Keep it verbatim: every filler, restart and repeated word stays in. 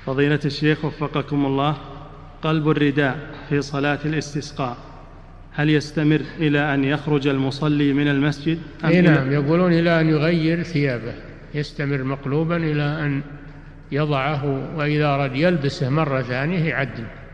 فضيلة الشيخ وفقكم الله، قلب الرداء في صلاة الاستسقاء هل يستمر إلى أن يخرج المصلي من المسجد أم إيه إلى نعم، يقولون إلى أن يغير ثيابه، يستمر مقلوبا إلى أن يضعه، وإذا أراد يلبسه مرة ثانية يعدل.